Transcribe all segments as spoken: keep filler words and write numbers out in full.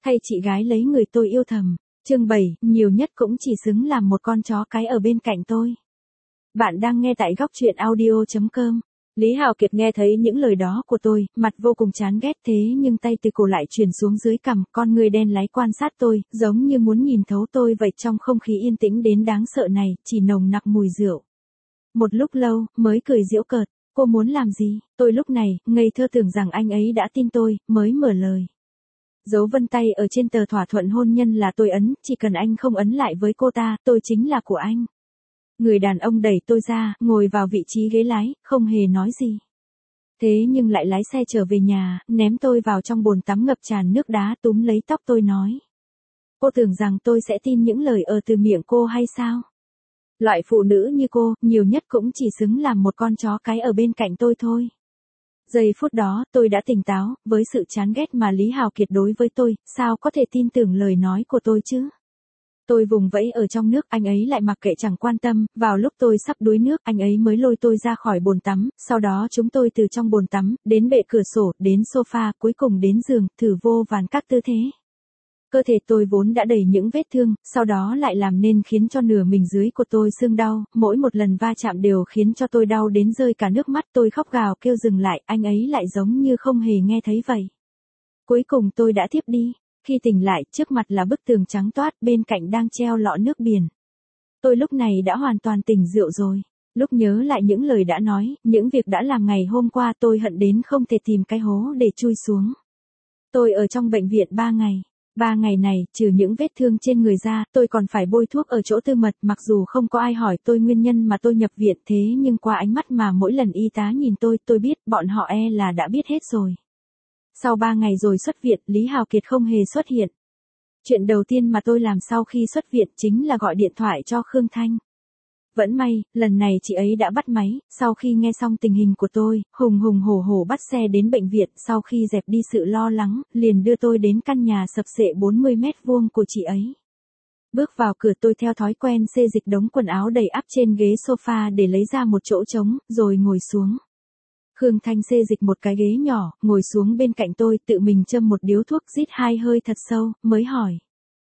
Thay chị gái lấy người tôi yêu thầm. Chương bảy, nhiều nhất cũng chỉ xứng làm một con chó cái ở bên cạnh tôi. Bạn đang nghe tại góc truyện audio chấm com. Lý Hào Kiệt nghe thấy những lời đó của tôi, mặt vô cùng chán ghét thế nhưng tay từ cổ lại chuyển xuống dưới cằm, con người đen láy quan sát tôi, giống như muốn nhìn thấu tôi vậy. Trong không khí yên tĩnh đến đáng sợ này, chỉ nồng nặc mùi rượu. Một lúc lâu, mới cười giễu cợt, cô muốn làm gì? Tôi lúc này, ngây thơ tưởng rằng anh ấy đã tin tôi, mới mở lời. Dấu vân tay ở trên tờ thỏa thuận hôn nhân là tôi ấn, chỉ cần anh không ấn lại với cô ta, tôi chính là của anh. Người đàn ông đẩy tôi ra, ngồi vào vị trí ghế lái, không hề nói gì. Thế nhưng lại lái xe trở về nhà, ném tôi vào trong bồn tắm ngập tràn nước đá, túm lấy tóc tôi nói. Cô tưởng rằng tôi sẽ tin những lời ở từ miệng cô hay sao? Loại phụ nữ như cô, nhiều nhất cũng chỉ xứng làm một con chó cái ở bên cạnh tôi thôi. Giây phút đó, tôi đã tỉnh táo, với sự chán ghét mà Lý Hào Kiệt đối với tôi, sao có thể tin tưởng lời nói của tôi chứ? Tôi vùng vẫy ở trong nước, anh ấy lại mặc kệ chẳng quan tâm, vào lúc tôi sắp đuối nước, anh ấy mới lôi tôi ra khỏi bồn tắm, sau đó chúng tôi từ trong bồn tắm, đến bệ cửa sổ, đến sofa, cuối cùng đến giường, thử vô vàn các tư thế. Cơ thể tôi vốn đã đầy những vết thương, sau đó lại làm nên khiến cho nửa mình dưới của tôi sưng đau, mỗi một lần va chạm đều khiến cho tôi đau đến rơi cả nước mắt. Tôi khóc gào kêu dừng lại, anh ấy lại giống như không hề nghe thấy vậy. Cuối cùng tôi đã thiếp đi, khi tỉnh lại, trước mặt là bức tường trắng toát, bên cạnh đang treo lọ nước biển. Tôi lúc này đã hoàn toàn tỉnh rượu rồi. Lúc nhớ lại những lời đã nói, những việc đã làm ngày hôm qua, tôi hận đến không thể tìm cái hố để chui xuống. Tôi ở trong bệnh viện ba ngày. Ba ngày này, trừ những vết thương trên người ra, tôi còn phải bôi thuốc ở chỗ tư mật, mặc dù không có ai hỏi tôi nguyên nhân mà tôi nhập viện, thế nhưng qua ánh mắt mà mỗi lần y tá nhìn tôi, tôi biết, bọn họ e là đã biết hết rồi. Sau ba ngày rồi xuất viện, Lý Hào Kiệt không hề xuất hiện. Chuyện đầu tiên mà tôi làm sau khi xuất viện chính là gọi điện thoại cho Khương Thanh. Vẫn may, lần này chị ấy đã bắt máy, sau khi nghe xong tình hình của tôi, hùng hùng hổ hổ bắt xe đến bệnh viện, sau khi dẹp đi sự lo lắng, liền đưa tôi đến căn nhà sập xệ bốn mươi mét vuông của chị ấy. Bước vào cửa, tôi theo thói quen xê dịch đống quần áo đầy ắp trên ghế sofa để lấy ra một chỗ trống, rồi ngồi xuống. Khương Thanh xê dịch một cái ghế nhỏ, ngồi xuống bên cạnh tôi, tự mình châm một điếu thuốc, rít hai hơi thật sâu, mới hỏi.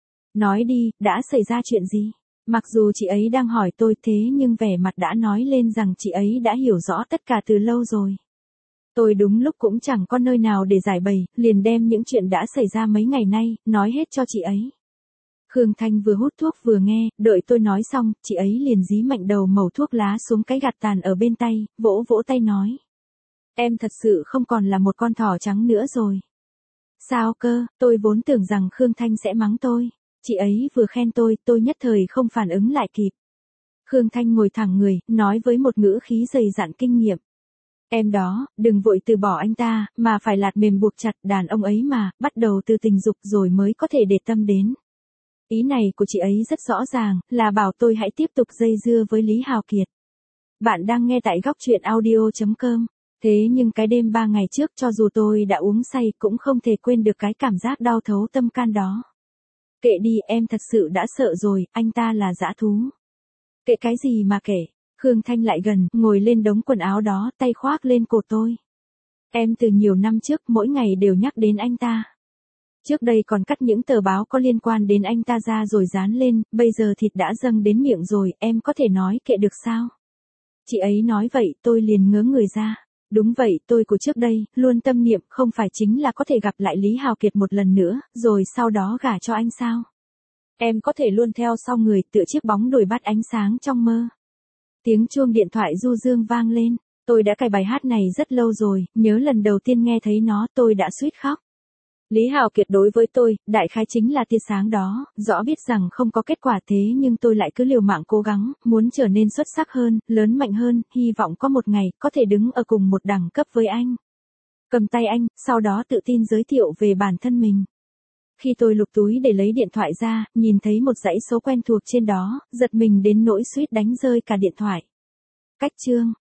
Nói đi, đã xảy ra chuyện gì? Mặc dù chị ấy đang hỏi tôi thế nhưng vẻ mặt đã nói lên rằng chị ấy đã hiểu rõ tất cả từ lâu rồi. Tôi đúng lúc cũng chẳng có nơi nào để giải bày, liền đem những chuyện đã xảy ra mấy ngày nay, nói hết cho chị ấy. Khương Thanh vừa hút thuốc vừa nghe, đợi tôi nói xong, chị ấy liền dí mạnh đầu mẩu thuốc lá xuống cái gạt tàn ở bên tay, vỗ vỗ tay nói. Em thật sự không còn là một con thỏ trắng nữa rồi. Sao cơ, tôi vốn tưởng rằng Khương Thanh sẽ mắng tôi. Chị ấy vừa khen tôi, tôi nhất thời không phản ứng lại kịp. Khương Thanh ngồi thẳng người, nói với một ngữ khí dày dặn kinh nghiệm. Em đó, đừng vội từ bỏ anh ta, mà phải lạt mềm buộc chặt, đàn ông ấy mà, bắt đầu từ tình dục rồi mới có thể để tâm đến. Ý này của chị ấy rất rõ ràng, là bảo tôi hãy tiếp tục dây dưa với Lý Hào Kiệt. Bạn đang nghe tại góc truyện audio chấm com. Thế nhưng cái đêm ba ngày trước, cho dù tôi đã uống say cũng không thể quên được cái cảm giác đau thấu tâm can đó. Kệ đi, em thật sự đã sợ rồi, anh ta là dã thú. Kệ cái gì mà kể. Khương Thanh lại gần, ngồi lên đống quần áo đó, tay khoác lên cổ tôi. Em từ nhiều năm trước, mỗi ngày đều nhắc đến anh ta. Trước đây còn cắt những tờ báo có liên quan đến anh ta ra rồi dán lên, bây giờ thịt đã dâng đến miệng rồi, em có thể nói kệ được sao? Chị ấy nói vậy, tôi liền ngớ người ra. Đúng vậy, tôi của trước đây, luôn tâm niệm không phải chính là có thể gặp lại Lý Hào Kiệt một lần nữa, rồi sau đó gả cho anh sao? Em có thể luôn theo sau người, tựa chiếc bóng đồi bắt ánh sáng trong mơ. Tiếng chuông điện thoại du dương vang lên, tôi đã cài bài hát này rất lâu rồi, nhớ lần đầu tiên nghe thấy nó tôi đã suýt khóc. Lý Hào Kiệt đối với tôi, đại khái chính là tia sáng đó, rõ biết rằng không có kết quả thế nhưng tôi lại cứ liều mạng cố gắng, muốn trở nên xuất sắc hơn, lớn mạnh hơn, hy vọng có một ngày, có thể đứng ở cùng một đẳng cấp với anh. Cầm tay anh, sau đó tự tin giới thiệu về bản thân mình. Khi tôi lục túi để lấy điện thoại ra, nhìn thấy một dãy số quen thuộc trên đó, giật mình đến nỗi suýt đánh rơi cả điện thoại. Cách chương,